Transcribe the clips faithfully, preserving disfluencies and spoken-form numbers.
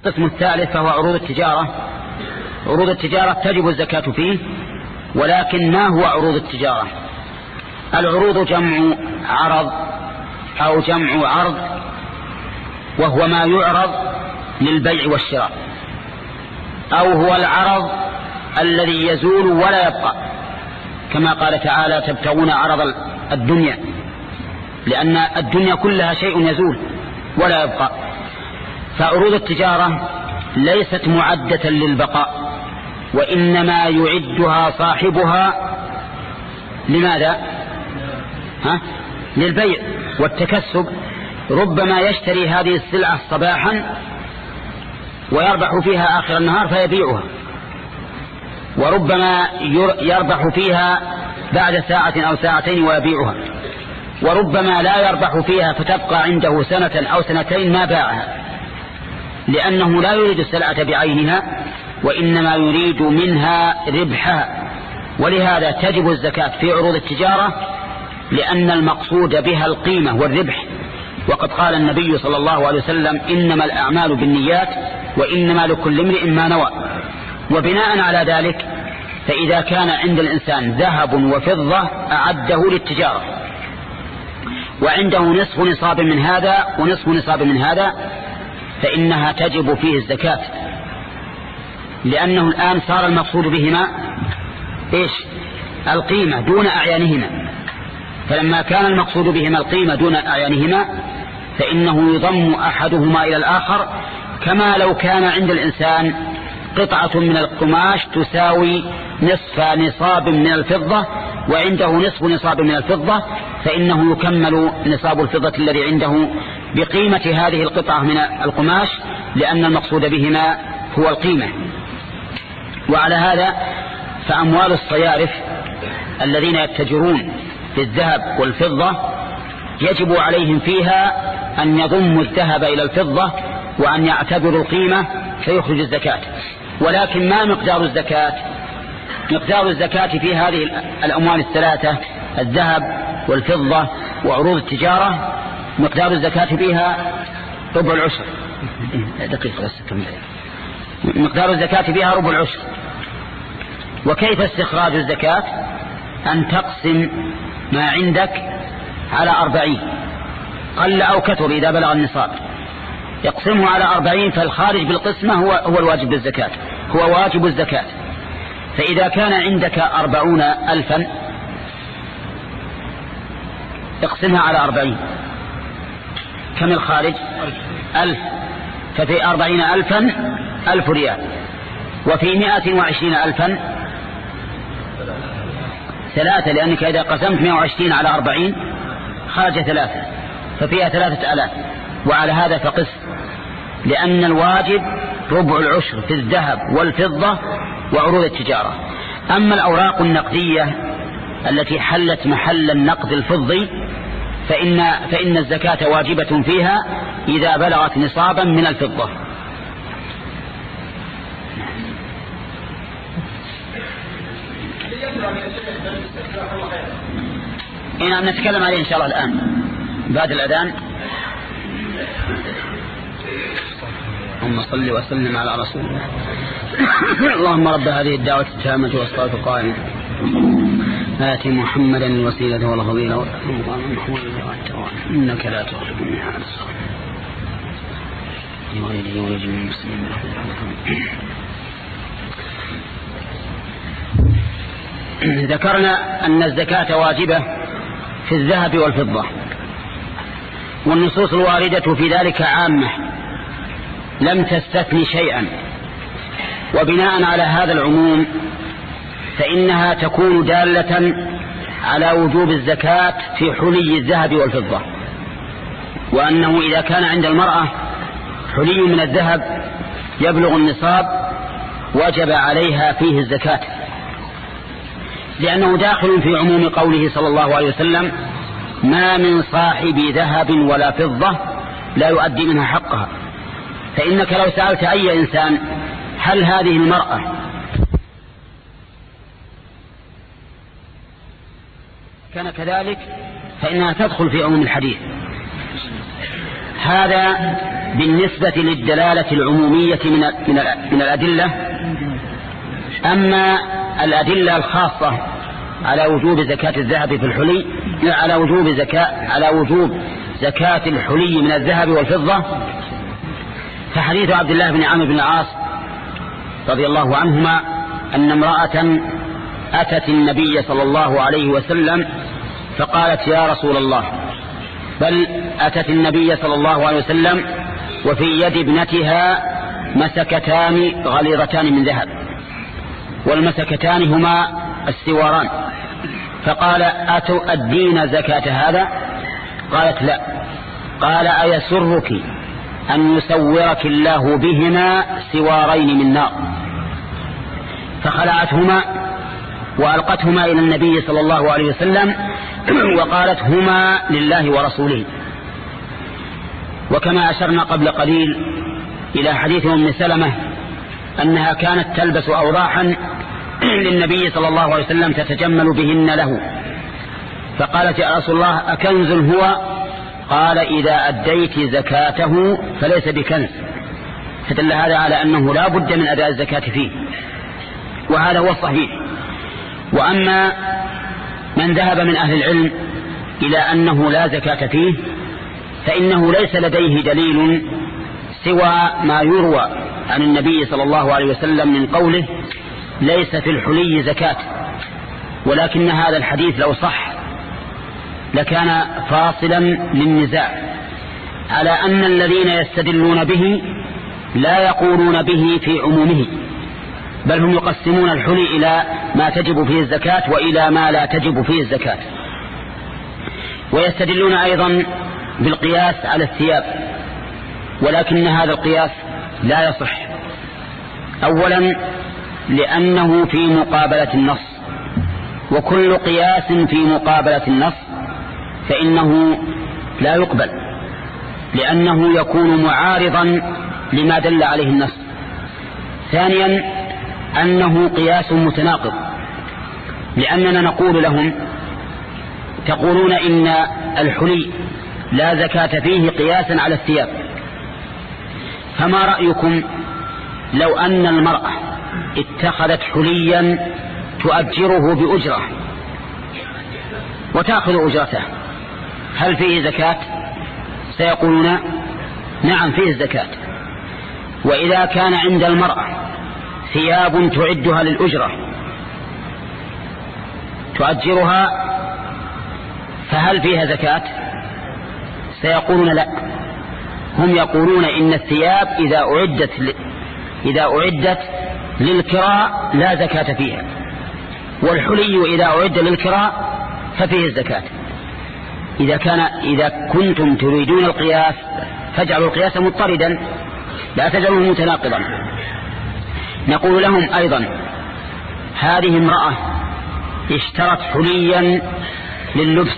القسم الثالث فهو عروض التجارة. عروض التجارة تجب الزكاة فيه، ولكن ما هو عروض التجارة؟ العروض جمع عرض أو جمع عرض، وهو ما يعرض للبيع والشراء، أو هو العرض الذي يزول ولا يبقى، كما قال تعالى تبتغون عرض الدنيا، لأن الدنيا كلها شيء يزول ولا يبقى. فعروض التجارة ليست معدة للبقاء، وإنما يعدها صاحبها لماذا؟ ها؟ للبيع والتكسب. ربما يشتري هذه السلعة صباحا ويربح فيها آخر النهار فيبيعها، وربما يربح فيها بعد ساعة أو ساعتين ويبيعها، وربما لا يربح فيها فتبقى عنده سنة أو سنتين ما باعها، لأنه لا يريد السلعة بعينها، وإنما يريد منها ربحها. ولهذا تجب الزكاة في عروض التجارة، لأن المقصود بها القيمة والربح. وقد قال النبي صلى الله عليه وسلم إنما الأعمال بالنيات وإنما لكل امرئ ما نوى. وبناء على ذلك فإذا كان عند الإنسان ذهب وفضة أعده للتجارة، وعنده نصف نصاب من هذا ونصف نصاب من هذا، فإنها تجب فيه الزكاة، لأنه الآن صار المقصود بهما إيش؟ القيمة دون أعيانهما. فلما كان المقصود بهما القيمة دون أعيانهما فإنه يضم أحدهما إلى الآخر، كما لو كان عند الإنسان قطعة من القماش تساوي نصف نصاب من الفضة وعنده نصف نصاب من الفضة، فإنه يكمل نصاب الفضة الذي عنده بقيمة هذه القطعة من القماش، لأن المقصود بهما هو القيمة. وعلى هذا فأموال الصيارف الذين يتجرون في الذهب والفضة يجب عليهم فيها أن يضموا الذهب إلى الفضة وأن يعتبروا القيمة فيخرج الزكاة. ولكن ما مقدار الزكاة؟ مقدار الزكاة في هذه الأموال الثلاثة الذهب والفضة وعروض التجارة، مقدار الزكاة فيها ربع العشر. دقيقة بس كمل. مقدار الزكاة فيها ربع العشر. وكيف استخراج الزكاة؟ أن تقسم ما عندك على أربعين، قل أو كثر إذا بلغ النصاب، يقسمه على أربعين، فالخارج بالقسمة هو, هو الواجب بالزكاة، هو واجب الزكاة. فإذا كان عندك أربعون ألفا اقسمها على أربعين، كم الخارج؟ ألف. ففي أربعين ألفا ألف ريال، وفي مائة وعشرين ألفا ثلاثة، لأنك إذا قسمت مائة وعشرين على أربعين خرج ثلاثة، ففيها ثلاثة آلاف. وعلى هذا فقس، لأن الواجب ربع العشر في الذهب والفضة وعروض التجارة. أما الأوراق النقدية التي حلت محل النقد الفضي فإن, فإن الزكاة واجبة فيها إذا بلغت نصابا من الفضة. إن نتكلم عليه إن شاء الله الآن بعد الأذان. اللهم صل وسلم على رسول الله. اللهم رب هذه الدعوة التامة والصلاة القائمة آت محمدا الوسيلة والفضيلة إنك لا تخلف الميعاد غيره ولجل المسلمين. ذكرنا أن الزكاة واجبة في الذهب والفضة، والنصوص الواردة في ذلك عامة لم تستثني شيئا، وبناء على هذا العموم فإنها تكون دالة على وجوب الزكاة في حلي الذهب والفضة، وأنه إذا كان عند المرأة حلي من الذهب يبلغ النصاب وجب عليها فيه الزكاة، لأنه داخل في عموم قوله صلى الله عليه وسلم ما من صاحب ذهب ولا فضة لا يؤدي منها حقها. فإنك لو سألت أي إنسان هل هذه المرأة كان كذلك فإنها تدخل في عموم الحديث. هذا بالنسبة للدلالة العمومية من من الأدلة. أما الأدلة الخاصة على وجوب زكاة الذهب في الحلي، على وجوب زكاة على وجوب زكاة الحلي من الذهب والفضة، فحديث عبد الله بن عمرو بن العاص رضي الله عنهما أن امرأة أتت النبي صلى الله عليه وسلم فقالت: يا رسول الله، بل أتت النبي صلى الله عليه وسلم وفي يد ابنتها مسكتان غليظتان من ذهب، والمسكتان هما السواران، فقال: أتؤدين زكاة هذا؟ قالت: لا. قال: أيسرك أن يسورك الله بهما سوارين من نار؟ فخلعتهما وألقتهما إلى النبي صلى الله عليه وسلم وقالت: هما لله ورسوله. وكما أشرنا قبل قليل إلى حديث أم سلمة أنها كانت تلبس أوضاحا للنبي صلى الله عليه وسلم تتجمل بهن له، فقالت: يا رسول الله، أكنز هو؟ قال: إذا أديت زكاته فليس بكنز. فدل هذا على أنه لا بد من أداء الزكاة فيه، وهذا هو الصحيح. وأما من ذهب من أهل العلم إلى أنه لا زكاة فيه، فإنه ليس لديه دليل سوى ما يروى عن النبي صلى الله عليه وسلم من قوله: ليس في الحلي زكاة. ولكن هذا الحديث لو صح لكان فاصلا للنزاع على أن الذين يستدلون به لا يقولون به في عمومه، بل هم يقسمون الحلي إلى ما تجب فيه الزكاة وإلى ما لا تجب فيه الزكاة. ويستدلون أيضا بالقياس على الثياب، ولكن هذا القياس لا يصح. أولا لأنه في مقابلة النص، وكل قياس في مقابلة النص فإنه لا يقبل، لأنه يكون معارضا لما دل عليه النص. ثانيا أنه قياس متناقض، لأننا نقول لهم: تقولون إن الحلي لا زكاة فيه قياسا على الثياب، فما رأيكم لو أن المرأة اتخذت حليا تؤجره بأجرة وتأخذ أجرته، هل فيه زكاة؟ سيقولون: نعم فيه الزكاة. وإذا كان عند المرأة ثياب تعدها للأجرة تؤجرها، فهل فيها زكاة؟ سيقولون: لا. هم يقولون إن الثياب إذا أعدت ل... إذا أعدت للكراء لا زكاة فيها، والحلي إذا أعد للكراء ففيه الزكاة. إذا كان إذا كنتم تريدون القياس فاجعلوا القياس مضطردا، لا تجعلوه متناقضا. نقول لهم أيضا: هذه امرأة اشترت حليا لللبس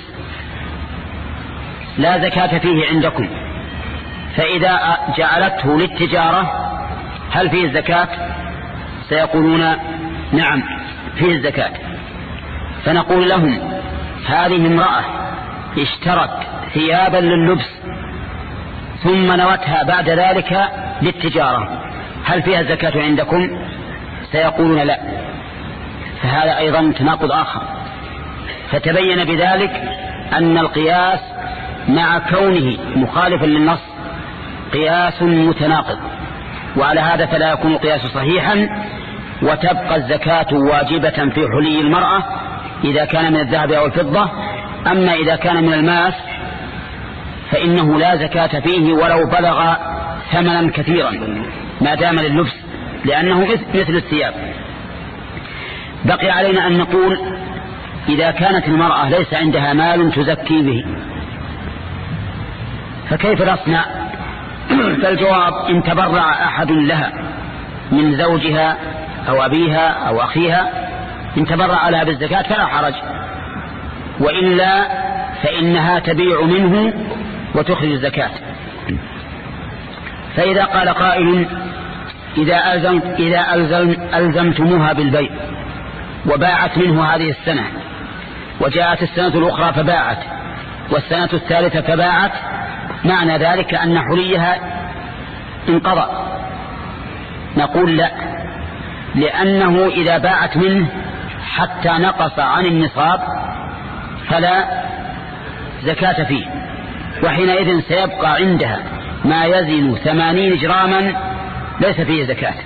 لا زكاة فيه عندكم، فإذا جعلته للتجارة هل فيه الزكاة؟ سيقولون: نعم فيه الزكاة. فنقول لهم: هذه امرأة اشترت ثيابا لللبس ثم نوتها بعد ذلك للتجارة، هل فيها الزكاة عندكم؟ سيقولون: لا. فهذا أيضا تناقض آخر. فتبين بذلك أن القياس مع كونه مخالفا للنص قياس متناقض، وعلى هذا فلا يكون قياس صحيحا، وتبقى الزكاة واجبة في حلي المرأة إذا كان من الذهب أو الفضة. أما إذا كان من الماس فإنه لا زكاة فيه ولو بلغ ثمنا كثيرا ما دام لللبس، لأنه مثل الثياب. بقي علينا أن نقول: إذا كانت المرأة ليس عندها مال تزكي به فكيف نصنع؟ فالجواب: إن تبرع أحد لها من زوجها أو أبيها أو أخيها، إن تبرع لها بالزكاة فلا حرج، وإلا فإنها تبيع منه وتخرج الزكاة. فإذا قال قائل: إذا, ألزم إذا ألزم ألزمتموها بالبيع وباعت منه هذه السنة، وجاءت السنة الأخرى فباعت، والسنة الثالثة فباعت، معنى ذلك أن حليها انقضى. نقول لا، لأنه إذا باعت منه حتى نقص عن النصاب فلا زكاة فيه، وحينئذ سيبقى عندها ما يزن ثمانين جراما ليس فيه زكاة.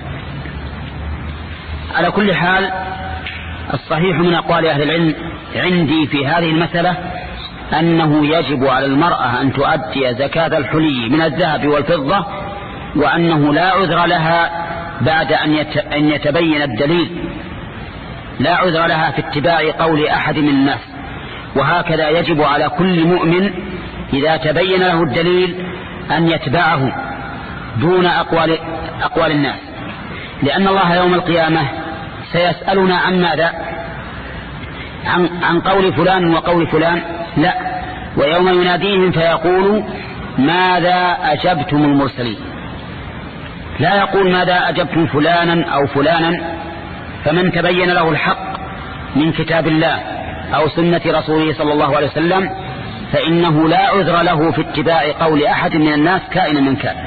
على كل حال الصحيح من أقوال أهل العلم عندي في هذه المسألة أنه يجب على المرأة أن تؤدي زكاة الحلي من الذهب والفضة، وأنه لا عذر لها بعد أن يتبين الدليل، لا عذر لها في اتباع قول أحد من الناس. وهكذا يجب على كل مؤمن إذا تبين له الدليل أن يتبعه دون أقوال, أقوال الناس، لأن الله يوم القيامة سيسألنا عن ماذا؟ عن, عن قول فلان وقول فلان؟ لا، ويوم يناديهم فيقول ماذا أجبتم المرسلين، لا يقول ماذا أجبتم فلانا أو فلانا. فمن تبين له الحق من كتاب الله أو سنة رسوله صلى الله عليه وسلم فإنه لا عذر له في اتباع قول أحد من الناس كائنا من كان.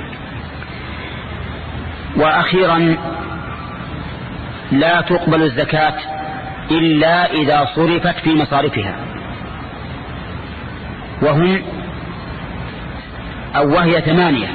وأخيرا لا تقبل الزكاة إلا إذا صرفت في مصارفها، وهم أو وهي ثمانية: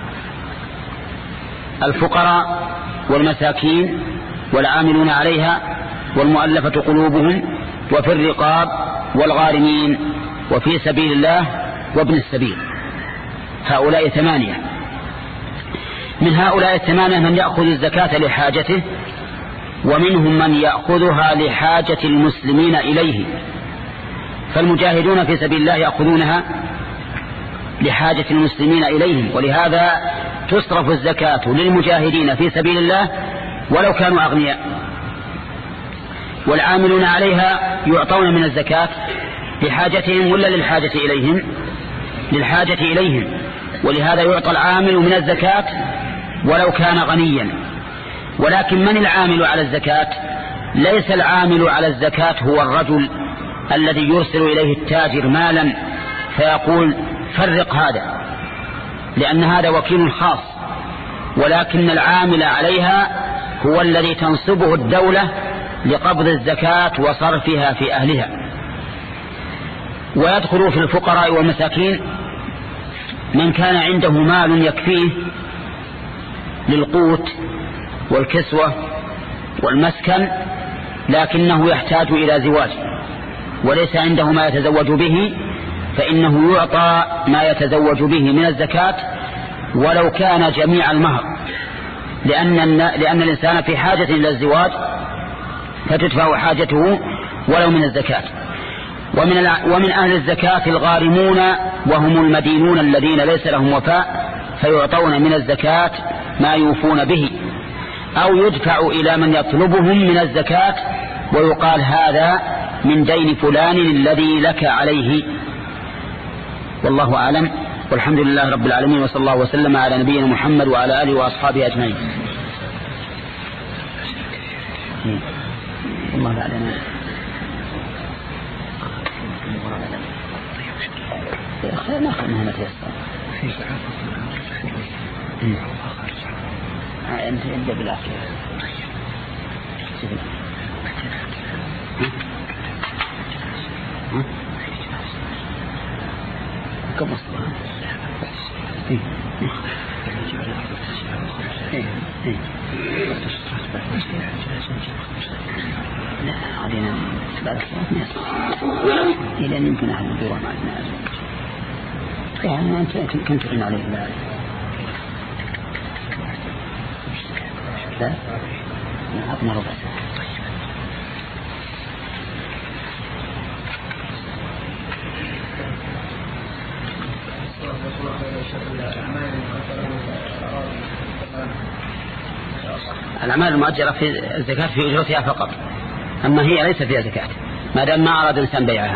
الفقراء والمساكين والعاملون عليها والمؤلفة قلوبهم وفي الرقاب والغارمين وفي سبيل الله وابن السبيل. هؤلاء ثمانية. من هؤلاء الثمانية من يأخذ الزكاة لحاجته، ومنهم من يأخذها لحاجة المسلمين إليه. فالمجاهدون في سبيل الله يأخذونها لحاجة المسلمين إليهم، ولهذا تصرف الزكاة للمجاهدين في سبيل الله ولو كانوا أغنياء. والعاملون عليها يعطون من الزكاة لحاجتهم ولا للحاجة إليهم؟ للحاجة إليهم، ولهذا يعطى العامل من الزكاة ولو كان غنيا. ولكن من العامل على الزكاة؟ ليس العامل على الزكاة هو الرجل الذي يرسل إليه التاجر مالا فيقول فرق هذا، لأن هذا وكيل خاص، ولكن العامل عليها هو الذي تنصبه الدولة لقبض الزكاة وصرفها في أهلها. ويدخل في الفقراء والمساكين من كان عنده مال يكفيه للقوت والكسوة والمسكن، لكنه يحتاج إلى زواج وليس عنده ما يتزوج به، فإنه يعطى ما يتزوج به من الزكاة ولو كان جميع المهر، لأن, لأن الإنسان في حاجة إلى الزواج فتدفع حاجته ولو من الزكاة. ومن, ومن أهل الزكاة الغارمون وهم المدينون الذين ليس لهم وفاء، فيعطون من الزكاة ما يوفون به، أو يدفع إلى من يطلبهم من الزكاة ويقال هذا من دين فلان الذي لك عليه. والله أعلم، والحمد لله رب العالمين، وصلى الله وسلم على نبينا محمد وعلى آله وأصحابه أجمعين. الله أعلم. ناخذ مهمة يسر أنت أبدأ بالآخر. كم أصلا؟ إيه إيه إيه لا علينا بعد ثلاث إلى أن يمكن أحد الدورة مع الناس. يعني أنت كنت تقول عليه لا لا أعطنا ربع ساعة. الأعمال المؤجرة في الزكاة في أجرتها فقط، أما هي ليس فيها زكاة ما دام ما أراد الإنسان بيعها.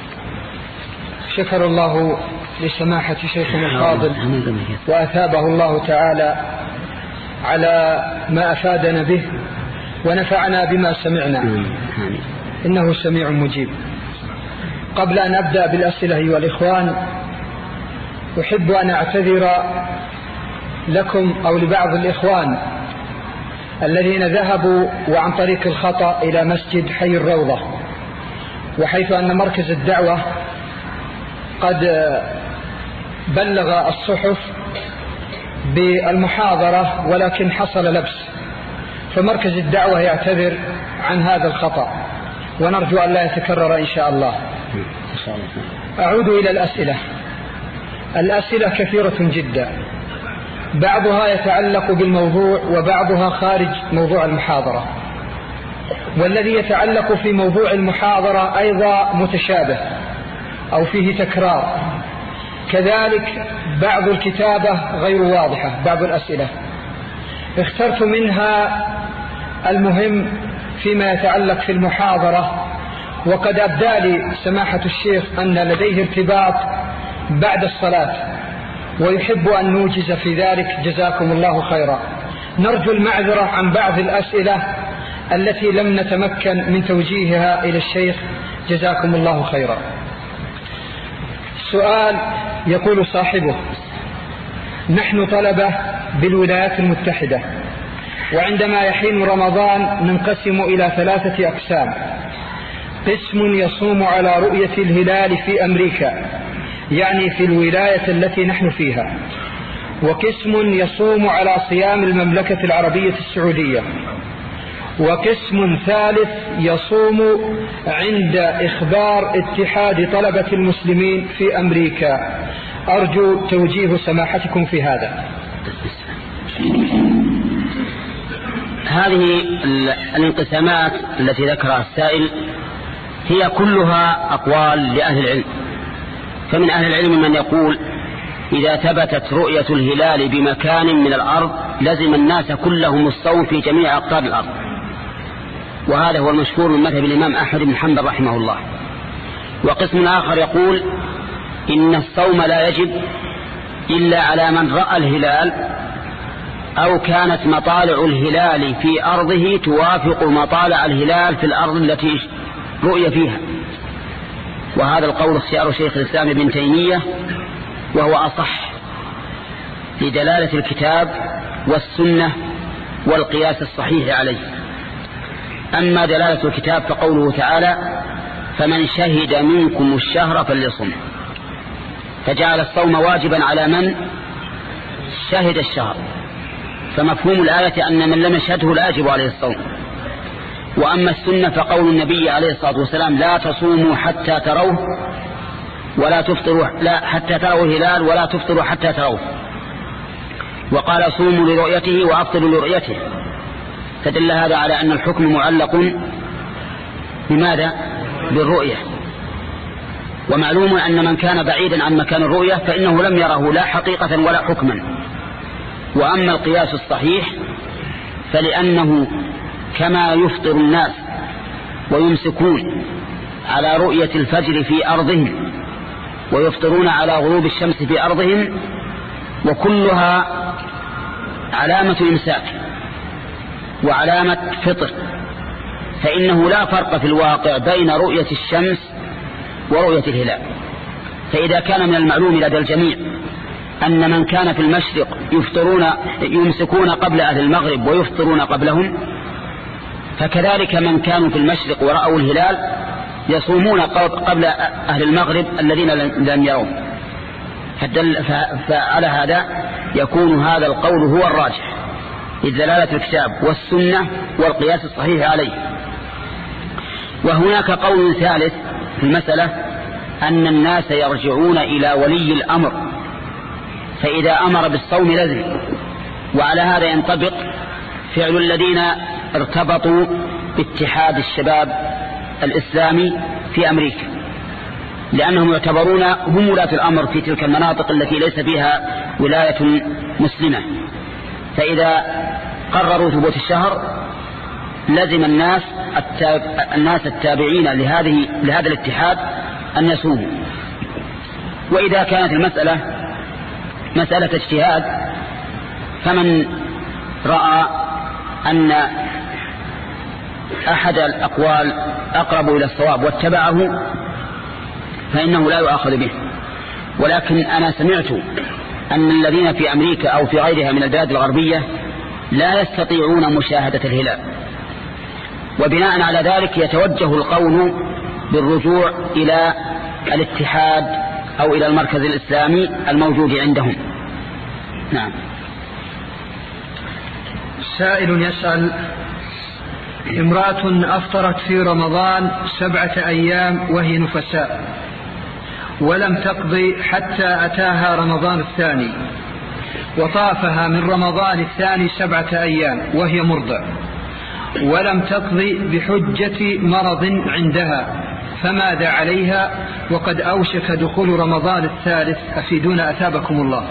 شكر الله لسماحة شيخنا الفاضل وأثابه الله تعالى على ما أفادنا به ونفعنا بما سمعنا، إنه سميع مجيب. قبل أن أبدأ بالأسئلة أيها الإخوان، أحب أن أعتذر لكم أو لبعض الإخوان الذين ذهبوا وعن طريق الخطأ إلى مسجد حي الروضة، وحيث أن مركز الدعوة قد بلغ الصحف بالمحاضرة ولكن حصل لبس، فمركز الدعوة يعتذر عن هذا الخطأ، ونرجو أن لا يتكرر إن شاء الله. أعود إلى الأسئلة. الأسئلة كثيرة جدا، بعضها يتعلق بالموضوع وبعضها خارج موضوع المحاضرة، والذي يتعلق في موضوع المحاضرة أيضا متشابه أو فيه تكرار، كذلك بعض الكتابة غير واضحة، بعض الأسئلة اخترت منها المهم فيما يتعلق في المحاضرة، وقد أبدى لي سماحة الشيخ أن لديه ارتباط بعد الصلاة ويحب أن نوجز في ذلك، جزاكم الله خيرا. نرجو المعذرة عن بعض الأسئلة التي لم نتمكن من توجيهها إلى الشيخ، جزاكم الله خيرا. سؤال يقول صاحبه: نحن طلبة بالولايات المتحدة، وعندما يحين رمضان ننقسم إلى ثلاثة أقسام: قسم يصوم على رؤية الهلال في أمريكا، يعني في الولاية التي نحن فيها، وقسم يصوم على صيام المملكة العربية السعودية، وقسم ثالث يصوم عند إخبار اتحاد طلبة المسلمين في أمريكا. أرجو توجيه سماحتكم في هذا. هذه الانقسامات التي ذكرها السائل هي كلها أقوال لأهل العلم، فمن أهل العلم من يقول إذا ثبتت رؤية الهلال بمكان من الأرض لزم الناس كلهم الصوم في جميع أقطار الأرض، وهذا هو المشهور من مذهب الإمام أحمد بن حنبل رحمه الله. وقسم آخر يقول إن الصوم لا يجب إلا على من رأى الهلال أو كانت مطالع الهلال في أرضه توافق مطالع الهلال في الأرض التي رؤي فيها، وهذا القول اختيار شيخ الإسلام ابن تيمية، وهو أصح لدلالة الكتاب والسنة والقياس الصحيح عليه. أما دلالة الكتاب فقوله تعالى: فمن شهد منكم الشهر فليصم، فجعل الصوم واجبا على من شهد الشهر، فمفهوم الآية أن من لم يشهده لا يجب عليه الصوم. وأما السنة فقول النبي عليه الصلاة والسلام: لا تصوموا حتى تروه ولا تفطروا، لا حتى تروا الهلال ولا تفطروا حتى تروه، وقال: صوموا لرؤيته وأفطروا لرؤيته، فدل هذا على أن الحكم معلق بماذا؟ بالرؤية. ومعلوم أن من كان بعيدا عن مكان الرؤية فإنه لم يره لا حقيقة ولا حكما. وأما القياس الصحيح فلأنه كما يفطر الناس ويمسكون على رؤية الفجر في أرضهم ويفطرون على غروب الشمس في أرضهم، وكلها علامة إمساك وعلامة فطر، فإنه لا فرق في الواقع بين رؤية الشمس ورؤية الهلال. فإذا كان من المعلوم لدى الجميع أن من كان في المشرق يفطرون يمسكون قبل أهل المغرب ويفطرون قبلهم، فكذلك من كانوا في المشرق ورأوا الهلال يصومون قبل أهل المغرب الذين لم يروا. فعلى هذا يكون هذا القول هو الراجح لدلالة الكتاب والسنة والقياس الصحيح عليه. وهناك قول ثالث في المسألة أن الناس يرجعون إلى ولي الأمر، فإذا أمر بالصوم لزم. وعلى هذا ينطبق فعل الذين ارتبطوا باتحاد الشباب الإسلامي في أمريكا، لأنهم يعتبرون هم ولاة الأمر في تلك المناطق التي ليس فيها ولاية مسلمة. فإذا قرروا ثبوت الشهر لزم الناس التاب... الناس التابعين لهذه لهذا الاتحاد أن يصوموا. وإذا كانت المسألة مسألة اجتهاد فمن رأى أن أحد الأقوال أقرب إلى الصواب واتبعه فإنه لا يؤاخذ به. ولكن أنا سمعت أن الذين في أمريكا أو في غيرها من البلاد الغربية لا يستطيعون مشاهدة الهلال، وبناء على ذلك يتوجه القول بالرجوع إلى الاتحاد أو إلى المركز الإسلامي الموجود عندهم. نعم. سائل يسأل: امرأة أفطرت في رمضان سبعة أيام وهي نفساء ولم تقضي حتى أتاها رمضان الثاني، وطافها من رمضان الثاني سبعة أيام وهي مرضع، ولم تقضي بحجة مرض عندها، فماذا عليها وقد أوشك دخول رمضان الثالث؟ أفيدونا أثابكم الله.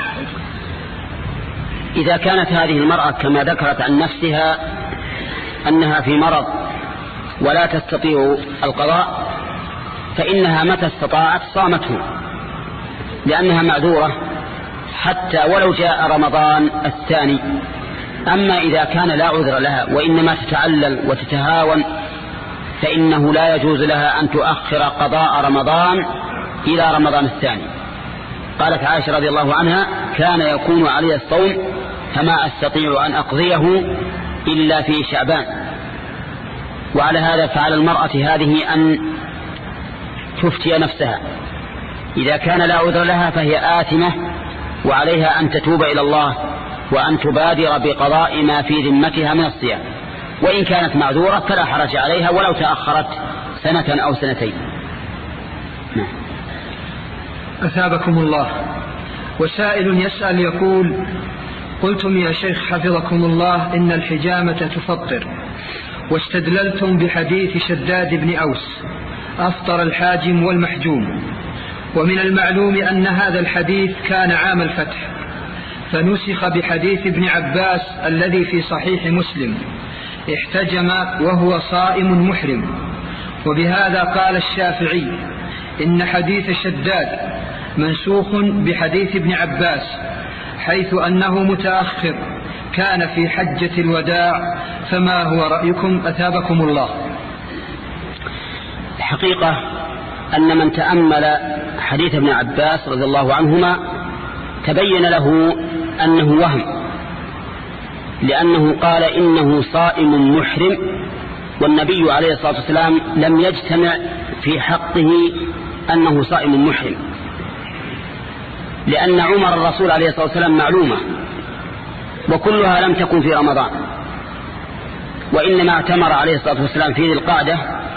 إذا كانت هذه المرأة كما ذكرت عن نفسها أنها في مرض ولا تستطيع القضاء، فإنها متى استطاعت صامته، لأنها معذورة حتى ولو جاء رمضان الثاني. أما إذا كان لا عذر لها وإنما تتعلل وتتهاون، فإنه لا يجوز لها أن تؤخر قضاء رمضان إلى رمضان الثاني. قالت عائشة رضي الله عنها: كان يكون علي الصوم فما أستطيع أن أقضيه إلا في شعبان. وعلى هذا فعلى المرأة هذه أن تفتي نفسها، إذا كان لا عذر لها فهي آثمة، وعليها أن تتوب إلى الله وأن تبادر بقضاء ما في ذمتها من الصيام، وإن كانت معذورة فلا حرج عليها ولو تأخرت سنة أو سنتين. أثابكم الله. وسائل يسأل يقول: قلتم يا شيخ حفظكم الله إن الحجامة تفطر، واستدللتم بحديث شداد بن أوس: أفطر الحاجم والمحجوم، ومن المعلوم أن هذا الحديث كان عام الفتح، فنسخ بحديث ابن عباس الذي في صحيح مسلم: احتجم وهو صائم محرم. وبهذا قال الشافعي إن حديث شداد منسوخ بحديث ابن عباس، حيث أنه متأخر كان في حجة الوداع، فما هو رأيكم أثابكم الله؟ الحقيقة أن من تأمل حديث ابن عباس رضي الله عنهما تبين له أنه وهم، لأنه قال إنه صائم محرم، والنبي عليه الصلاة والسلام لم يجتمع في حقه أنه صائم محرم، لأن عمر الرسول عليه الصلاة والسلام معلومة وكلها لم تكن في رمضان، وإنما اعتمر عليه الصلاة والسلام في ذي القعدة،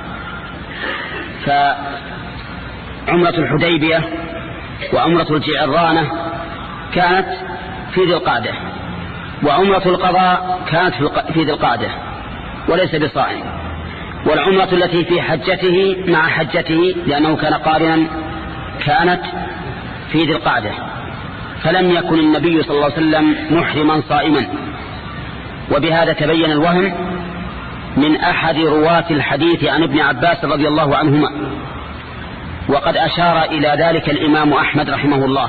فعمرة الحديبية وعمرة الجعرانة كانت في ذي القعدة، وعمرة القضاء كانت في ذي القعدة وليس بصائم، والعمرة التي في حجته مع حجته لأنه كان قارنا كانت في ذي القعدة، فلم يكن النبي صلى الله عليه وسلم محرما صائما. وبهذا تبين الوهم من أحد رواة الحديث عن ابن عباس رضي الله عنهما، وقد أشار إلى ذلك الإمام أحمد رحمه الله،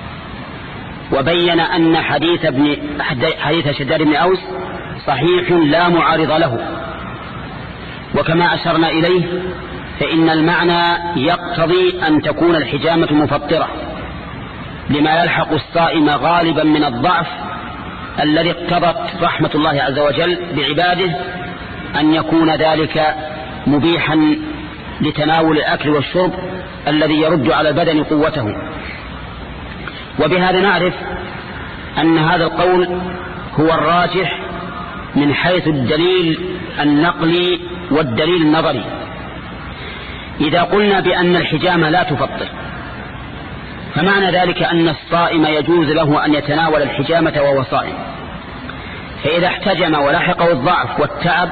وبين أن حديث, ابن حديث شداد بن أوس صحيح لا معارض له. وكما أشرنا إليه فإن المعنى يقتضي أن تكون الحجامة مفطرة لما يلحق الصائم غالبا من الضعف الذي اقتضت رحمة الله عز وجل بعباده أن يكون ذلك مبيحا لتناول الأكل والشرب الذي يرد على البدن قوته. وبهذا نعرف أن هذا القول هو الراجح من حيث الدليل النقلي والدليل النظري. إذا قلنا بأن الحجامة لا تفطر، فمعنى ذلك أن الصائم يجوز له أن يتناول الحجامة وهو صائم، فإذا احتجم ولحقه الضعف والتعب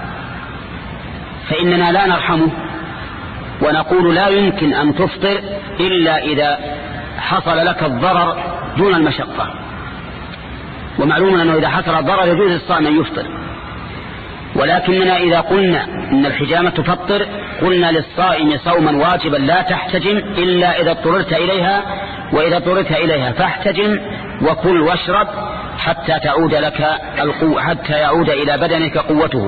فإننا لا نرحمه ونقول لا يمكن أن تفطر إلا إذا حصل لك الضرر دون المشقة. ومعلوم أنه إذا حصل الضرر يجوز للصائم أن يفطر، ولكننا إذا قلنا إن الحجامة تفطر قلنا للصائم صوما واجبا لا تحتجم إلا إذا اضطررت إليها، وإذا اضطررت إليها فاحتجم وكل واشرب حتى تعود لك القوة، حتى يعود إلى بدنك قوته.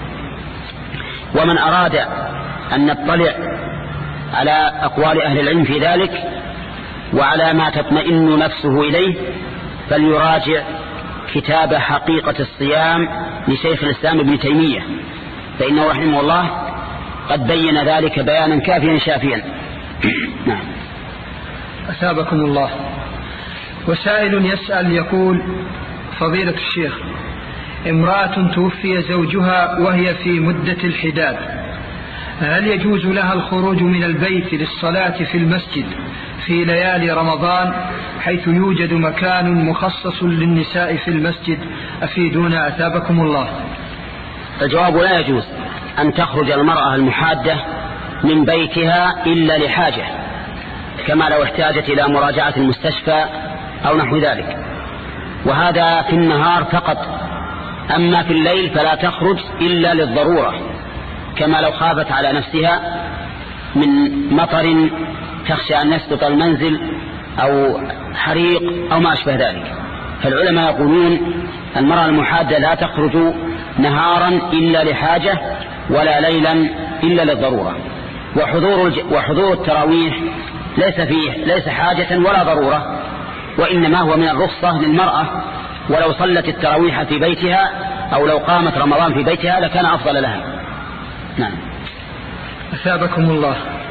ومن أراد أن نطلع على أقوال أهل العلم في ذلك وعلى ما تطمئن نفسه إليه فليراجع كتاب حقيقة الصيام لشيخ الإسلام ابن تيمية، فإنه رحمه الله قد بين ذلك بيانا كافيا شافيا. نعم. أثابكم الله. وسائل يسأل يقول: فضيلة الشيخ، امرأة توفي زوجها وهي في مدة الحداد، هل يجوز لها الخروج من البيت للصلاة في المسجد في ليالي رمضان حيث يوجد مكان مخصص للنساء في المسجد؟ أفيدونا أثابكم الله. الجواب: لا يجوز أن تخرج المرأة المحادة من بيتها إلا لحاجة، كما لو احتاجت إلى مراجعة المستشفى أو نحو ذلك، وهذا في النهار فقط. أما في الليل فلا تخرج إلا للضرورة، كما لو خافت على نفسها من مطر تخشى أن يسقط المنزل أو حريق أو ما أشبه ذلك. فالعلماء يقولون المرأة المحادة لا تخرج نهارا إلا لحاجة ولا ليلا إلا للضرورة. وحضور, وحضور التراويح ليس فيه ليس حاجة ولا ضرورة، وإنما هو من الرخصة للمرأة، ولو صلت التراويح في بيتها أو لو قامت رمضان في بيتها لكان أفضل لها. نعم. أثابكم الله.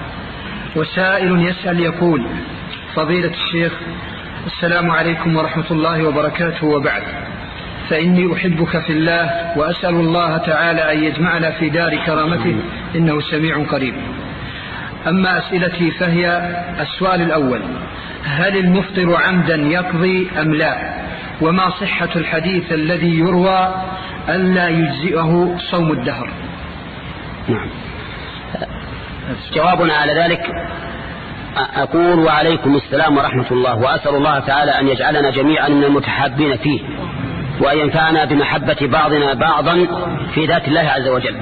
وسائل يسأل يقول: فضيلة الشيخ، السلام عليكم ورحمة الله وبركاته، وبعد، فإني أحبك في الله وأسأل الله تعالى أن يجمعنا في دار كرامته إنه سميع قريب. أما أسئلتي فهي: السؤال الأول: هل المفطر عمدا يقضي أم لا؟ وما صحة الحديث الذي يروى ألا يجزئه صوم الدهر؟ نعم. جوابنا على ذلك أقول: وعليكم السلام ورحمة الله، وأسأل الله تعالى أن يجعلنا جميعا من المتحابين فيه، وأن ينفعنا بمحبة بعضنا بعضا في ذات الله عز وجل.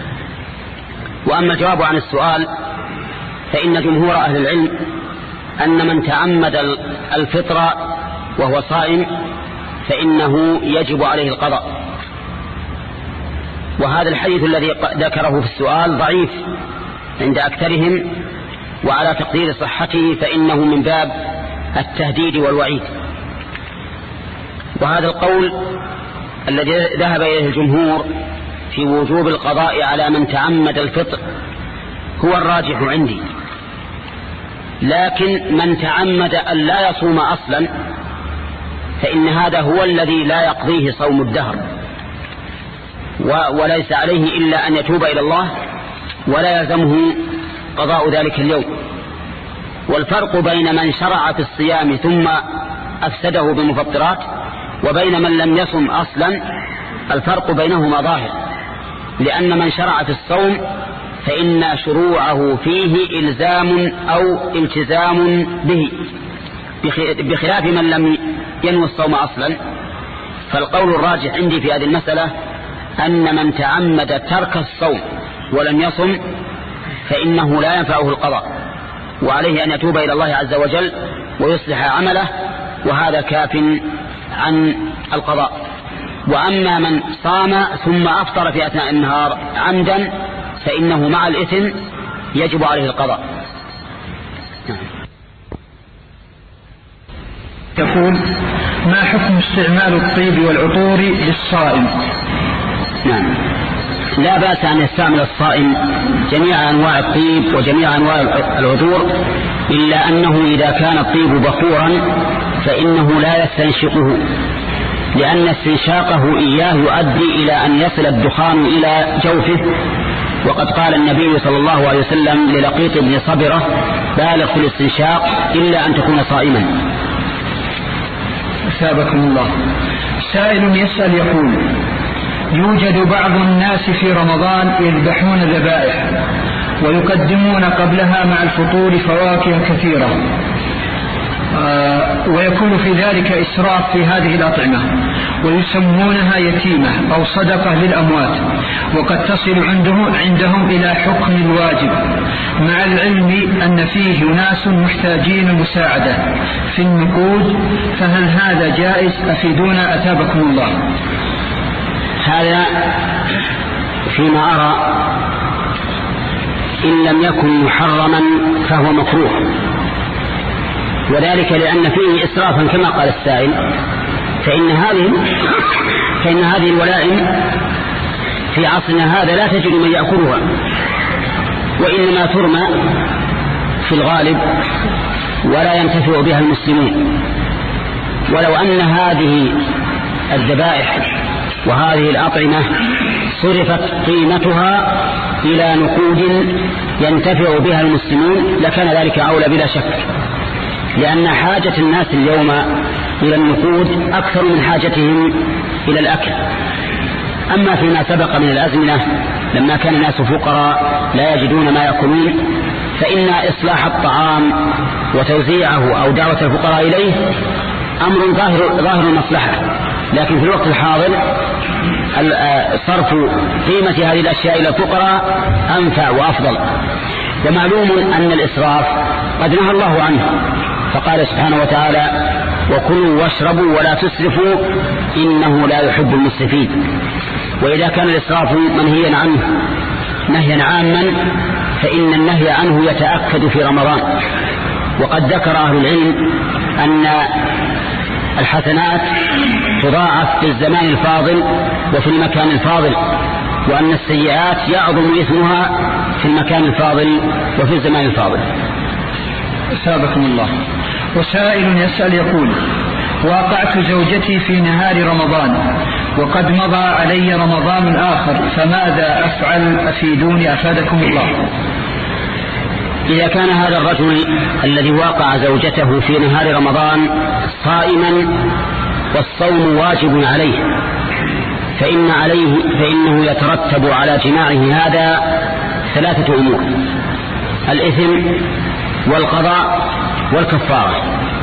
وأما الجواب عن السؤال فإن جمهور أهل العلم أن من تعمد الفطر وهو صائم فإنه يجب عليه القضاء. وهذا الحديث الذي ذكره في السؤال ضعيف عند أكثرهم، وعلى تقدير صحته فإنه من باب التهديد والوعيد. وهذا القول الذي ذهب إليه الجمهور في وجوب القضاء على من تعمد الفطر هو الراجح عندي، لكن من تعمد أن لا يصوم أصلا فإن هذا هو الذي لا يقضيه صوم الدهر، وليس عليه إلا أن يتوب إلى الله ولا يلزمه قضاء ذلك اليوم. والفرق بين من شرع في الصيام ثم أفسده بالمفطرات وبين من لم يصم أصلا الفرق بينهما ظاهر، لأن من شرع في الصوم فإن شروعه فيه إلزام أو التزام به، بخلاف من لم ينوي الصوم أصلا. فالقول الراجح عندي في هذه المسألة أن من تعمد ترك الصوم ولم يصم فإنه لا ينفعه القضاء، وعليه أن يتوب إلى الله عز وجل ويصلح عمله، وهذا كاف عن القضاء. وأما من صام ثم أفطر في أثناء النهار عمدا فإنه مع الإثم يجب عليه القضاء. يقول: ما حكم استعمال الطيب والعطور للصائم؟ نعم، لا بأس أن يستعمل الصائم جميع أنواع الطيب وجميع أنواع العطور، إلا أنه إذا كان الطيب بخورا فإنه لا يستنشقه، لأن استنشاقه إياه يؤدي إلى أن يصل الدخان إلى جوفه. وقد قال النبي صلى الله عليه وسلم للقيط بن صبرة: بالغ في الاستنشاق إلا أن تكون صائما. أثابكم الله. سائل يسأل يقول: يوجد بعض الناس في رمضان يذبحون ذبائح ويقدمون قبلها مع الفطور فواكه كثيرة، آه ويكون في ذلك إسراف في هذه الأطعمة، ويسمونها يتيمة أو صدقة للأموات، وقد تصل عندهم, عندهم إلى حكم الواجب، مع العلم أن فيه ناس محتاجين مساعدة في النقود، فهل هذا جائز؟ أفيدونا أثابكم الله. هذا فيما أرى إن لم يكن محرما فهو مكروه، وذلك لأن فيه إسرافا كما قال السائل، فإن هذه فإن هذه الولائم في عصرنا هذا لا تجد من يأكلها، وإنما ترمى في الغالب ولا ينتفع بها المسلمون. ولو أن هذه الذبائح وهذه الأطعمة صرفت قيمتها إلى نقود ينتفع بها المسلمون لكان ذلك أولى بلا شك، لأن حاجة الناس اليوم إلى النقود أكثر من حاجتهم إلى الأكل. أما فيما سبق من الأزمنة لما كان الناس فقراء لا يجدون ما يأكلون، فإن إصلاح الطعام وتوزيعه أو دعوة الفقراء إليه أمر ظاهر, ظاهر المصلحة، لكن في الوقت الحاضر صرف قيمة هذه الأشياء إلى الفقراء أنفع وأفضل. ومعلوم أن الإسراف قد نهى الله عنه، فقال سبحانه وتعالى: وكلوا واشربوا ولا تسرفوا إنه لا يحب المسرفين. وإذا كان الإسراف منهيا عنه نهيا عاما فإن النهي عنه يتأكد في رمضان. وقد ذكر أهل العلم أن الحسنات تضاعف في الزمان الفاضل وفي المكان الفاضل، وأن السيئات يعظم إثمها في المكان الفاضل وفي الزمان الفاضل. سابقكم الله. وسائل يسأل يقول: واقعت زوجتي في نهار رمضان وقد مضى علي رمضان آخر، فماذا أفعل؟ أفيدوني أفادكم الله. إذا كان هذا الرجل الذي واقع زوجته في نهار رمضان صائما والصوم واجب عليه، فإن عليه فإنه يترتب على جماعه هذا ثلاثة أمور: الإثم والقضاء والكفارة.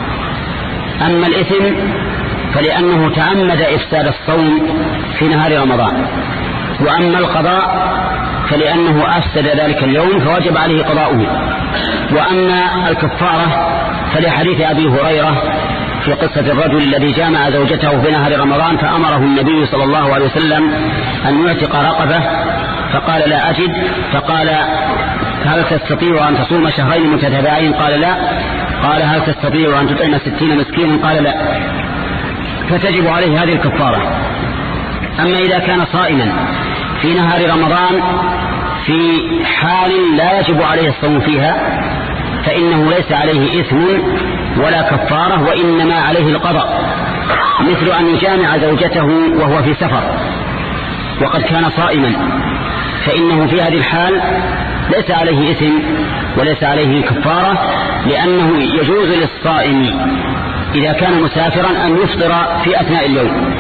أما الإثم فلأنه تعمد إفساد الصوم في نهار رمضان، وأما القضاء فلأنه أفسد ذلك اليوم فوجب عليه قضاؤه، وأما الكفارة فلحديث أبي هريرة في قصة الرجل الذي جامع زوجته في نهار رمضان فأمره النبي صلى الله عليه وسلم أن يعتق رقبة فقال: لا أجد. فقال: هل تستطيع أن تصوم شهرين متتابعين؟ قال: لا. قال: هل تستطيع أن تطعم ستين مسكينا؟ قال: لا. فتجب عليه هذه الكفارة. أما إذا كان صائما في نهار رمضان في حال لا يجب عليه الصوم فيها فإنه ليس عليه إثم ولا كفارة، وإنما عليه القضاء، مثل أن يجامع زوجته وهو في سفر وقد كان صائما، فإنه في هذه الحال ليس عليه إثم وليس عليه كفارة، لأنه يجوز للصائم إذا كان مسافرا أن يفطر في أثناء اليوم.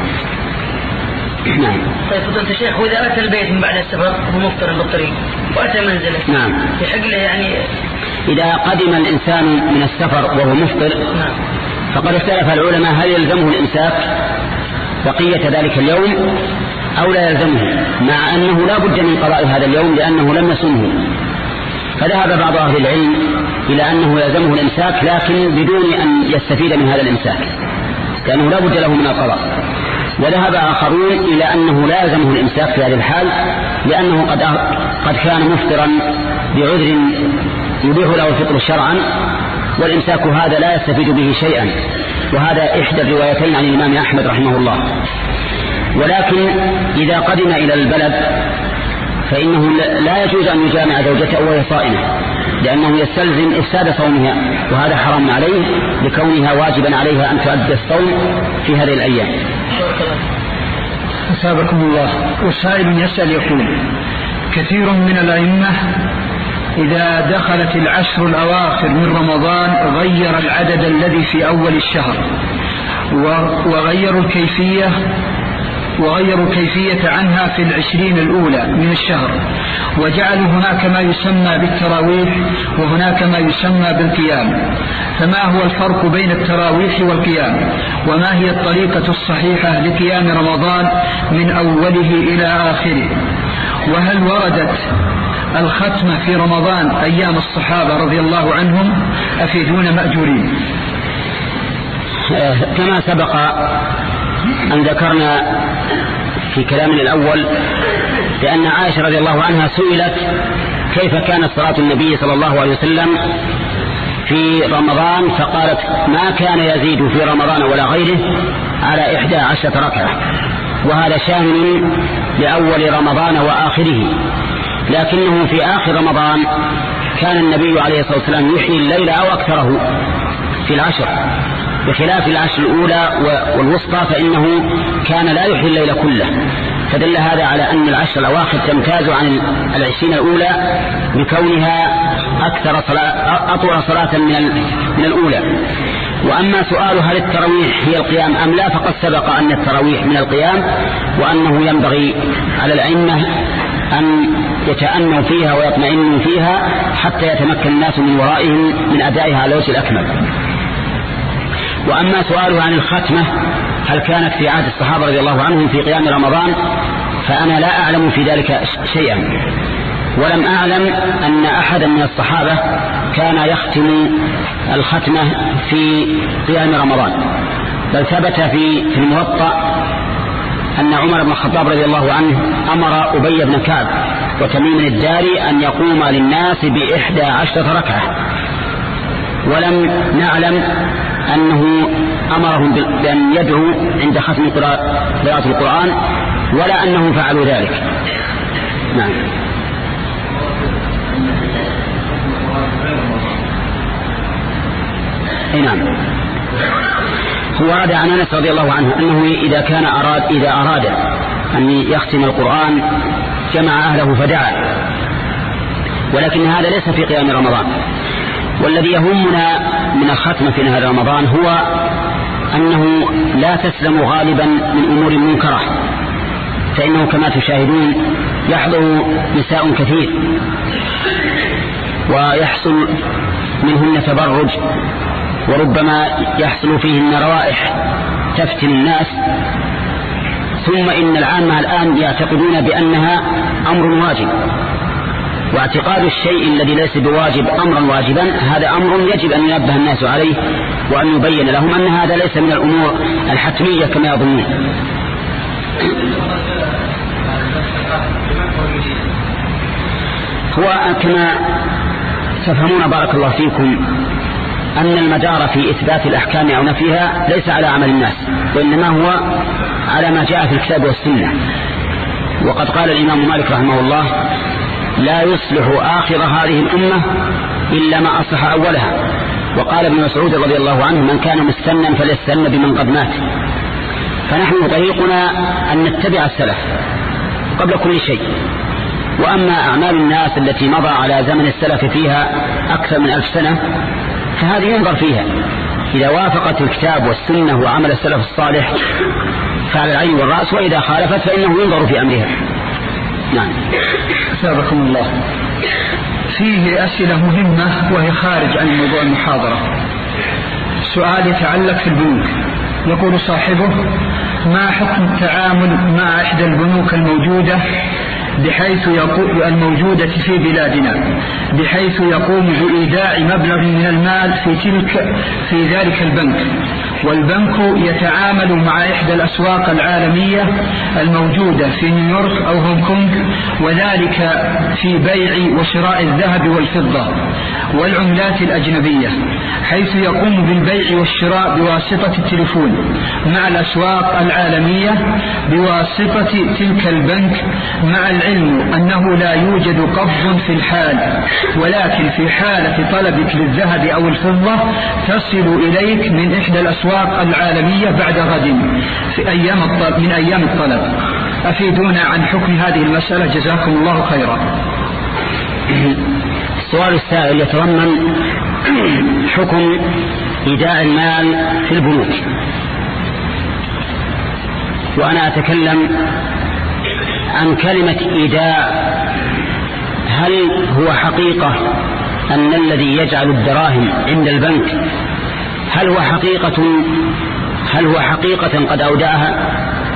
نعم. طيب فضلت الشيخ، وإذا أتى البيت من بعد السفر ومفطر بالطريق وأتى منزله، نعم، يحق له يعني إذا قدم الإنسان من السفر وهو مفطر، نعم، فقد اختلف العلماء هل يلزمه الإمساك بقية ذلك اليوم أو لا يلزمه، مع أنه لا بد من قضاء هذا اليوم لأنه لم يصومه. فذهب بعض أهل العلم إلى أنه يلزمه الإمساك، لكن بدون أن يستفيد من هذا الإمساك، لأنه لا بد له من القضاء. وذهب آخرون إلى أنه لا يلزمه الإمساك في هذه الحال، لأنه قد قد كان مفطرا بعذر يبيح له الفطر شرعا، والإمساك هذا لا يستفيد به شيئا، وهذا إحدى الروايتين عن الإمام أحمد رحمه الله. ولكن إذا قدم إلى البلد فإنه لا يجوز أن يجامع زوجته وهي صائمة، لأنه يستلزم إفساد صومها، وهذا حرام عليه لكونها واجبا عليها أن تؤدي الصوم في هذه الأيام. أثابكم الله. وسائل يسأل يقول: كثير من الأئمة إذا دخلت العشر الأواخر من رمضان غير العدد الذي في أول الشهر، وغيروا الكيفية وغيروا الكيفية عنها في العشرين الأولى من الشهر، وجعلوا هناك ما يسمى بالتراويح وهناك ما يسمى بالقيام. فما هو الفرق بين التراويح والقيام؟ وما هي الطريقة الصحيحة لقيام رمضان من أوله إلى آخره؟ وهل وردت الختمة في رمضان أيام الصحابة رضي الله عنهم؟ أفيدون مأجورين. كما سبق أن ذكرنا في كلامنا الأول لأن عائشة رضي الله عنها سئلت كيف كانت صلاة النبي صلى الله عليه وسلم في رمضان فقالت ما كان يزيد في رمضان ولا غيره على إحدى عشرة ركعة، وهذا شامل لأول رمضان وآخره، لكنه في آخر رمضان كان النبي عليه الصلاة والسلام يحيي الليل أو أكثره في العشر، بخلاف العشر الأولى والوسطى فإنه كان لا يحيي الليل كله. فدل هذا على أن العشر الأواخر تمتاز عن العشرين الأولى بكونها أكثر صلاة أطول صلاة من من الأولى. وأما سؤال هل التراويح هي القيام أم لا، فقد سبق أن التراويح من القيام، وأنه ينبغي على الأئمة أن يتأنوا فيها ويطمئنوا فيها حتى يتمكن الناس من ورائهم من أدائها على الوجه الأكمل. وأما سؤاله عن الختمة هل كانت في عهد الصحابة رضي الله عنهم في قيام رمضان، فأنا لا أعلم في ذلك شيئا، ولم أعلم أن أحدا من الصحابة كان يختم الختمة في قيام رمضان، بل ثبت في في الموطأ أن عمر بن الخطاب رضي الله عنه أمر أبي بن كعب وتميم الداري أن يقوم للناس بإحدى عشرة ركعة، ولم نعلم أنه أمرهم بأن يدعوا عند ختم قراءة القرآن ولا أنهم فعلوا ذلك. نعم. نعم. هو ورد عن أنس رضي الله عنه أنه إذا كان أراد إذا أراد أن يختم القرآن جمع أهله فدعا، ولكن هذا ليس في قيام رمضان. والذي يهمنا من الختمة في نهار رمضان هو أنه لا تسلم غالبا من أمور منكرة، فإنه كما تشاهدون يحضر نساء كثير ويحصل منهن تبرج، وربما يحصل فيهن روائح تفتن الناس، ثم إن العامة الآن يعتقدون بأنها أمر واجب، واعتقاد الشيء الذي ليس بواجب أمرا واجبا هذا أمر يجب أن ينبه الناس عليه وأن يبين لهم أن هذا ليس من الأمور الحتمية كما يظنون. هو كما تفهمون بارك الله فيكم أن المدار في إثبات الأحكام أو نفيها ليس على عمل الناس، وإنما هو على ما جاء في الكتاب والسنة. وقد قال الإمام مالك رحمه الله لا يصلح آخر هذه الأمة إلا ما أصلح أولها. وقال ابن مسعود رضي الله عنه من كان مستنا فليستن بمن قد مات. فنحن طريقنا أن نتبع السلف قبل كل شيء. وأما أعمال الناس التي مضى على زمن السلف فيها أكثر من ألف سنة فهذه ينظر فيها، إذا وافقت الكتاب والسنة وعمل السلف الصالح فعلى العين والرأس، وإذا خالفت فإنه ينظر في أمرها. نعم. أثابكم الله. فيه أسئلة مهمة وهي خارج عن موضوع المحاضرة. سؤال يتعلق في البنوك، يقول صاحبه ما حكم التعامل مع إحدى البنوك الموجودة بحيث يقوم الموجودة في بلادنا بحيث يقوم بإيداع مبلغ من المال في تلك في ذلك البنك، والبنك يتعامل مع إحدى الأسواق العالمية الموجودة في نيويورك أو هونغ كونغ، وذلك في بيع وشراء الذهب والفضة والعملات الأجنبية، حيث يقوم بالبيع والشراء بواسطة التليفون مع الأسواق العالمية بواسطة تلك البنك، مع العلم أنه لا يوجد قبض في الحال، ولكن في حالة طلبك للذهب أو الفضة تصل إليك من إحدى الأسواق العالمية بعد غد في أيام من أيام الطلب. أفيدونا عن حكم هذه المسألة جزاكم الله خيرا. السؤال السائل يتضمن حكم إيداع المال في البنوك، وأنا أتكلم عن كلمة إيداع. هل هو حقيقة أن الذي يجعل الدراهم عند البنك هل هو حقيقة هل هو حقيقة قد أودعها؟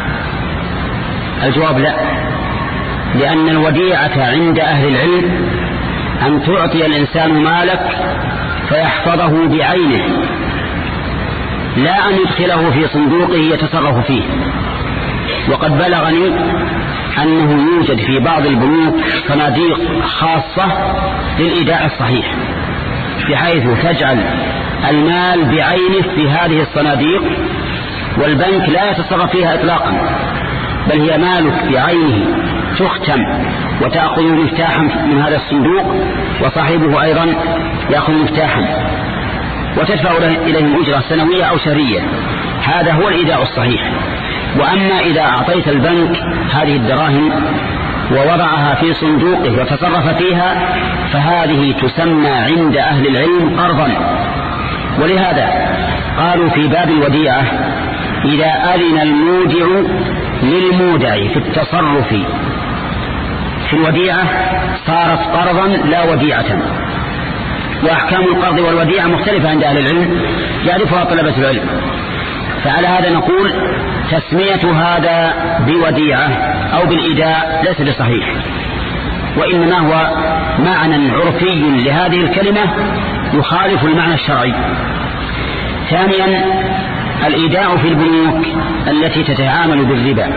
الجواب لا، لأن الوديعة عند أهل العلم أن تعطي الإنسان مالك فيحفظه بعينه، لا أن يدخله في صندوقه يتصرف فيه. وقد بلغني أنه يوجد في بعض البنوك صناديق خاصة للإيداع الصحيح، بحيث تجعل المال بعينه في هذه الصناديق، والبنك لا يتصرف فيها إطلاقا، بل هي مالك بعينه تختم وتأخذ مفتاحا من هذا الصندوق، وصاحبه أيضا يأخذ مفتاحا وتدفع إليهم أجرة سنوية أو شهرية. هذا هو الإيداع الصحيح. وأما إذا أعطيت البنك هذه الدراهم ووضعها في صندوقه وتصرف فيها فهذه تسمى عند أهل العلم قرضا. ولهذا قالوا في باب الوديعة إذا أذن المودع للمودع في التصرف في الوديعة صارت قرضا لا وديعة. وأحكام القرض والوديعة مختلفة عند أهل العلم يعرفها طلبة العلم. فعلى هذا نقول تسمية هذا بوديعة أو بالإيداع ليس بصحيح، وإنما هو معنى عرفي لهذه الكلمة يخالف المعنى الشرعي. ثانيا الإيداع في البنوك التي تتعامل بالربا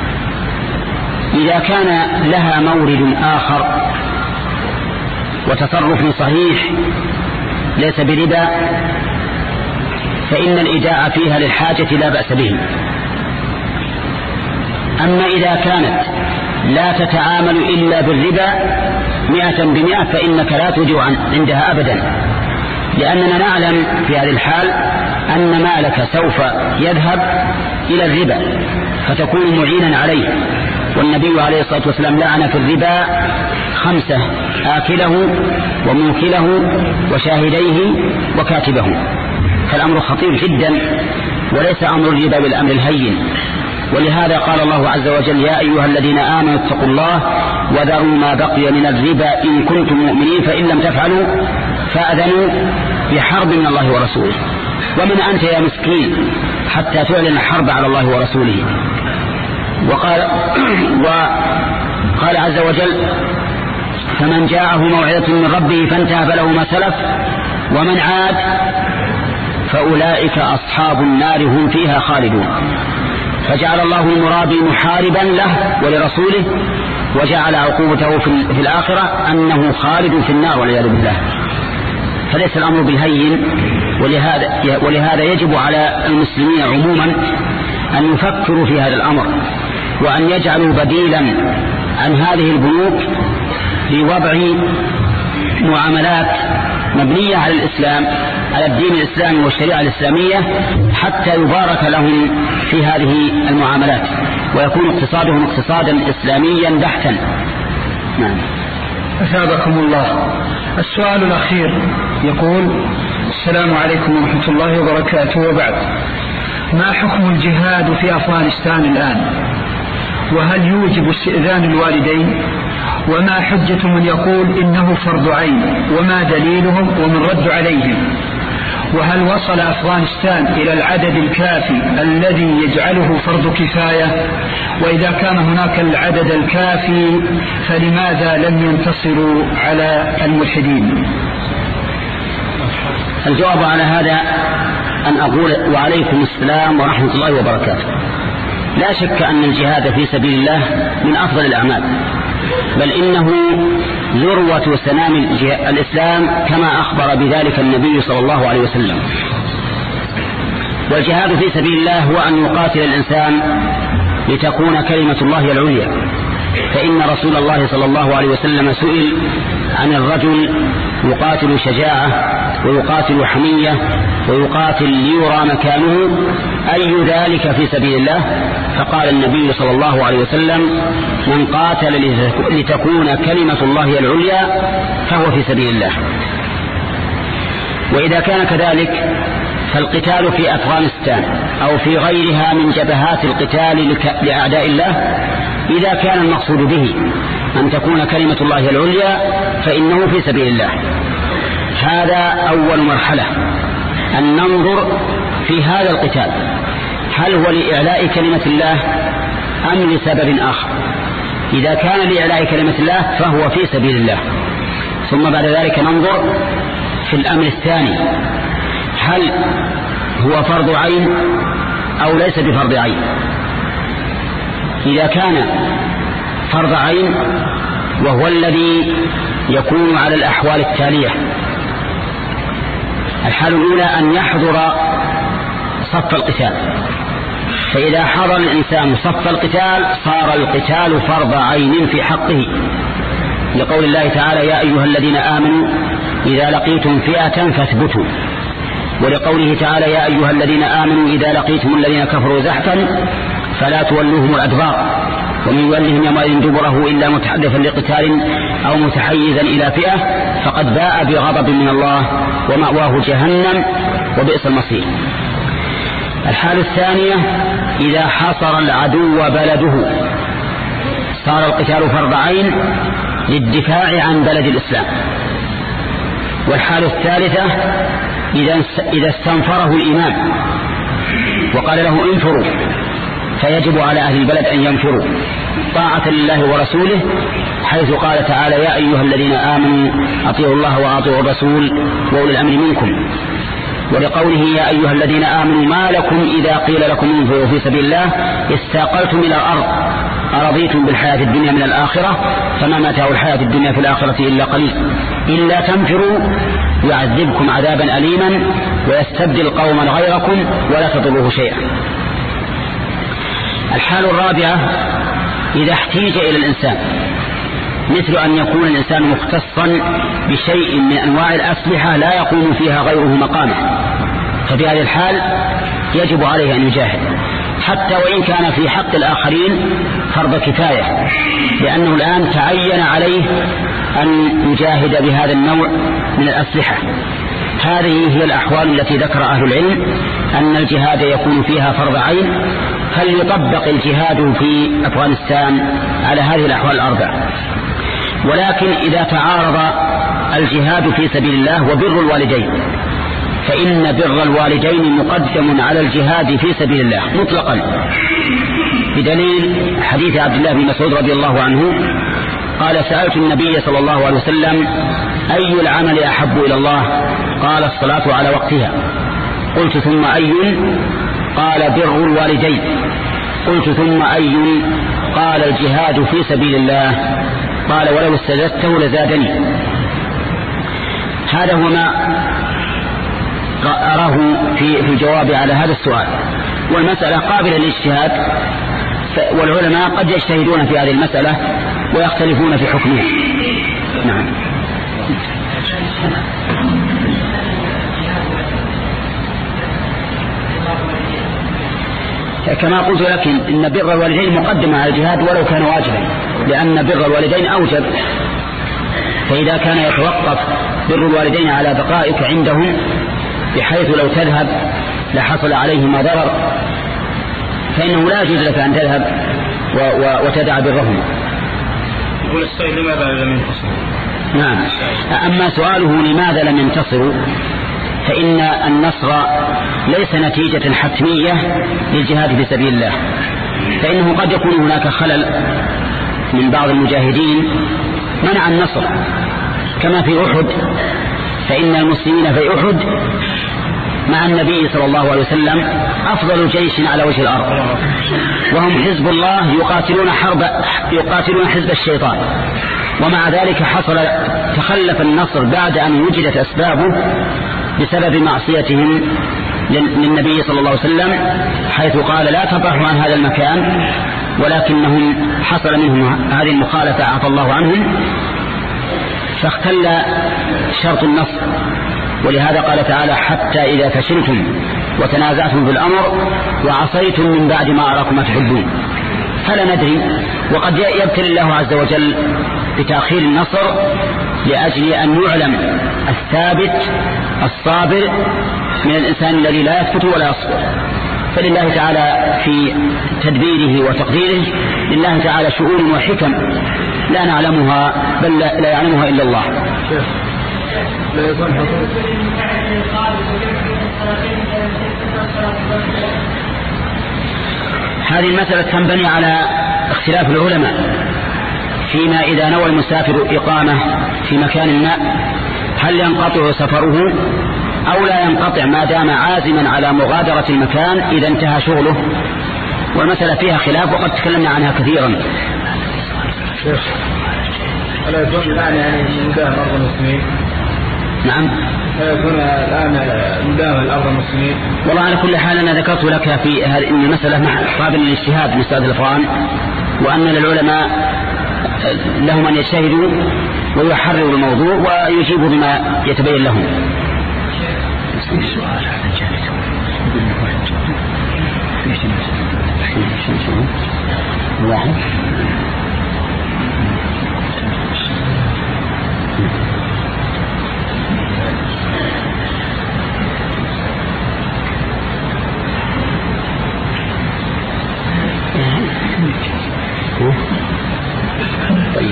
إذا كان لها مورد آخر وتصرف صحيح ليس بربا فإن الإيداع فيها للحاجة لا بأس به. أما إذا كانت لا تتعامل إلا بالربا مئة بمئة فإنك لا تودع عندها أبدا، لأننا نعلم في هذه الحال أن مالك سوف يذهب إلى الربا فتكون معينا عليه. والنبي عليه الصلاة والسلام لعن في الربا خمسة: آكله وموكله وشاهديه وكاتبه. فالأمر خطير جدا وليس أمر الربا بالأمر الهين. ولهذا قال الله عز وجل: يا أيها الذين آمنوا اتقوا الله وذروا ما بقي من الربا إن كنتم مؤمنين فإن لم تفعلوا فأذنوا بحرب من الله ورسوله. ومن أنت يا مسكين حتى تعلن الحرب على الله ورسوله. وقال, وقال عز وجل: فمن جاءه موعظة من ربه فانتهى فله ما سلف ومن عاد فأولئك أصحاب النار هم فيها خالدون. فجعل الله المرابي محاربا له ولرسوله، وجعل عقوبته في الآخرة أنه خالد في النار والعياذ بالله. فليس الأمر بالهين. ولهذا, ولهذا يجب على المسلمين عموما أن يفكروا في هذا الأمر وأن يجعلوا بديلا عن هذه البنوك لوضع معاملات مبنية على الإسلام، على الدين الإسلامي والشريعة الإسلامية، حتى يبارك لهم في هذه المعاملات ويكون اقتصادهم اقتصادا إسلاميا بحتا. نعم. أثابكم الله. السؤال الأخير يقول: السلام عليكم ورحمة الله وبركاته، وبعد، ما حكم الجهاد في أفغانستان الآن؟ وهل يوجب استئذان الوالدين؟ وما حجة من يقول إنه فرض عين؟ وما دليلهم ومن رد عليهم؟ وهل وصل أفغانستان إلى العدد الكافي الذي يجعله فرض كفاية؟ وإذا كان هناك العدد الكافي فلماذا لم ينتصروا على الملحدين؟ الجواب على هذا أن أقول: وعليكم السلام ورحمة الله وبركاته. لا شك أن الجهاد في سبيل الله من أفضل الأعمال، بل إنه ذروة سنام الإسلام كما أخبر بذلك النبي صلى الله عليه وسلم. والجهاد في سبيل الله هو أن يقاتل الإنسان لتكون كلمة الله العليا. فإن رسول الله صلى الله عليه وسلم سئل عن الرجل يقاتل شجاعة ويقاتل حمية ويقاتل ليرى مكانه أي ذلك في سبيل الله؟ فقال النبي صلى الله عليه وسلم: من قاتل لتكون كلمة الله العليا فهو في سبيل الله. وإذا كان كذلك فالقتال في أفغانستان أو في غيرها من جبهات القتال لأعداء الله إذا كان المقصود به أن تكون كلمة الله العليا فإنه في سبيل الله. هذا أول مرحلة، أن ننظر في هذا القتال هل هو لإعلاء كلمة الله أم لسبب آخر. إذا كان لإعلاء كلمة الله فهو في سبيل الله. ثم بعد ذلك ننظر في الأمر الثاني، هل هو فرض عين أو ليس بفرض عين. إذا كان فرض عين وهو الذي يكون على الأحوال التالية: الحال الأولى أن يحضر صف القتال، فإذا حضر الإنسان صف القتال صار القتال فرض عين في حقه، لقول الله تعالى يا أيها الذين آمنوا إذا لقيتم فئة فاثبتوا، ولقوله تعالى يا أيها الذين آمنوا إذا لقيتم الذين كفروا زحفا فلا تولوهم الأدبار ومن يولهم يومئذ دبره إلا متحدثا لقتال أو متحيزا إلى فئة فقد باء بغضب من الله ومأواه جهنم وبئس المصير. الحالة الثانية إذا حصر العدو بلده صار القتال فرض عين للدفاع عن بلد الإسلام. والحالة الثالثة إذا استنفره الإمام وقال له انفروا فيجب على أهل البلد أن ينفروا طاعة لله ورسوله، حيث قال تعالى يا أيها الذين آمنوا أطيعوا الله وأطيعوا الرسول وأولي الأمر منكم، ولقوله يا أيها الذين آمنوا ما لكم إذا قيل لكم انفروا في سبيل الله استاقلتم إلى الأرض أرضيتم بالحياة الدنيا من الآخرة فما متاع الحياة الدنيا في الآخرة إلا قليل إلا تنفروا يعذبكم عذابا أليما ويستبدل قوما غيركم ولا تضروه شيئا. الحالة الرابعة إذا احتيج إلى الإنسان، مثل أن يكون الإنسان مختصا بشيء من أنواع الأسلحة لا يقوم فيها غيره مقامه، ففي هذه الحال يجب عليه أن يجاهد حتى وإن كان في حق الآخرين فرض كفاية، لأنه الآن تعين عليه أن يجاهد بهذا النوع من الأسلحة. هذه هي الأحوال التي ذكر أهل العلم أن الجهاد يكون فيها فرض عين، فليطبق الجهاد في أفغانستان على هذه الأحوال الأربع. ولكن إذا تعارض الجهاد في سبيل الله وبر الوالدين فإن بر الوالدين مقدم على الجهاد في سبيل الله مطلقا، بدليل حديث عبد الله بن مسعود رضي الله عنه قال سألت النبي صلى الله عليه وسلم أي العمل أحب إلى الله؟ قال الصلاة على وقتها. قلت ثم أي؟ قال بر الوالدين. قلت ثم أي؟ قال الجهاد في سبيل الله. قال ولو استزدته لزادني. هذا هو ما أراه في الجواب على هذا السؤال، والمسألة قابلة للاجتهاد، والعلماء قد يجتهدون في هذه المسألة ويختلفون في حكمها. نعم. كما قلت لكن إن بر الوالدين مقدم على الجهاد ولو كان واجبا، لأن بر الوالدين أوجب، فإذا كان يتوقف بر الوالدين على بقائك عندهم بحيث لو تذهب لحصل عليهما ضرر فإنه لا يجوز لك أن تذهب وتدع برهم. يقول السائل لماذا لم ينتصروا؟ نعم. أما سؤاله لماذا لم ينتصروا فإن النصر ليس نتيجة حتمية للجهاد في سبيل الله، فإنه قد يكون هناك خلل من بعض المجاهدين منع النصر، كما في أحد، فإن المسلمين في أحد مع النبي صلى الله عليه وسلم أفضل جيش على وجه الأرض، وهم حزب الله يقاتلون حرب يقاتلون حزب الشيطان، ومع ذلك حصل تخلف النصر بعد أن وجدت أسبابه بسبب معصيتهم للنبي صلى الله عليه وسلم، حيث قال لا تبرحوا عن هذا المكان، ولكنهم حصل منهم هذه المخالفة عفى الله عنهم فاختل شرط النصر. ولهذا قال تعالى حتى إذا فشلتم وتنازعتم في الأمر وعصيتم من بعد ما أراكم ما تحبون. فلا ندري، وقد يبتلي الله عز وجل بتأخير النصر لأجل أن يعلم الثابت الصابر من الإنسان الذي لا يثبت ولا يصبر. فلله تعالى في تدبيره وتقديره لله تعالى شؤون وحكم لا نعلمها بل لا يعلمها إلا الله. هذه المسألة تنبني على اختلاف العلماء فيما إذا نوى المسافر إقامة في مكان ما هل ينقطع سفره أو لا ينقطع ما دام عازما على مغادرة المكان إذا انتهى شغله، والمسألة فيها خلاف وقد تكلمنا عنها كثيرا. ألا يجوز الآن يعني مجاهد أرض المسلمين؟ نعم. يكون الآن مداوم الأرض المسلمين. والله على كل حال أنا ذكرت لك في هذه المسألة قابل للاجتهاد مسألة الأفغان، وأن للعلماء لهم أن يجتهدوا ويحرروا الموضوع ويجيبوا بما يتبين لهم. واحد طيب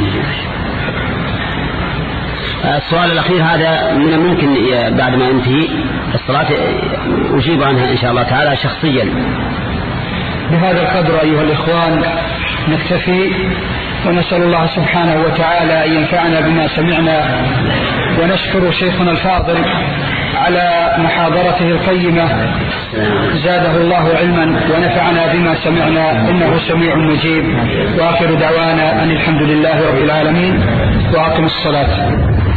السؤال الأخير هذا من الممكن بعد ما ينتهي الصلاة أجيب عنها إن شاء الله تعالى شخصيا. بهذا القدر أيها الإخوان نكتفي، ونسأل الله سبحانه وتعالى أن ينفعنا بما سمعنا، ونشكر شيخنا الفاضل على محاضرته القيمة، زاده الله علما ونفعنا بما سمعنا، إنه سميع مجيب. وآخر دعوانا أن الحمد لله رب العالمين، وأقم الصلاة.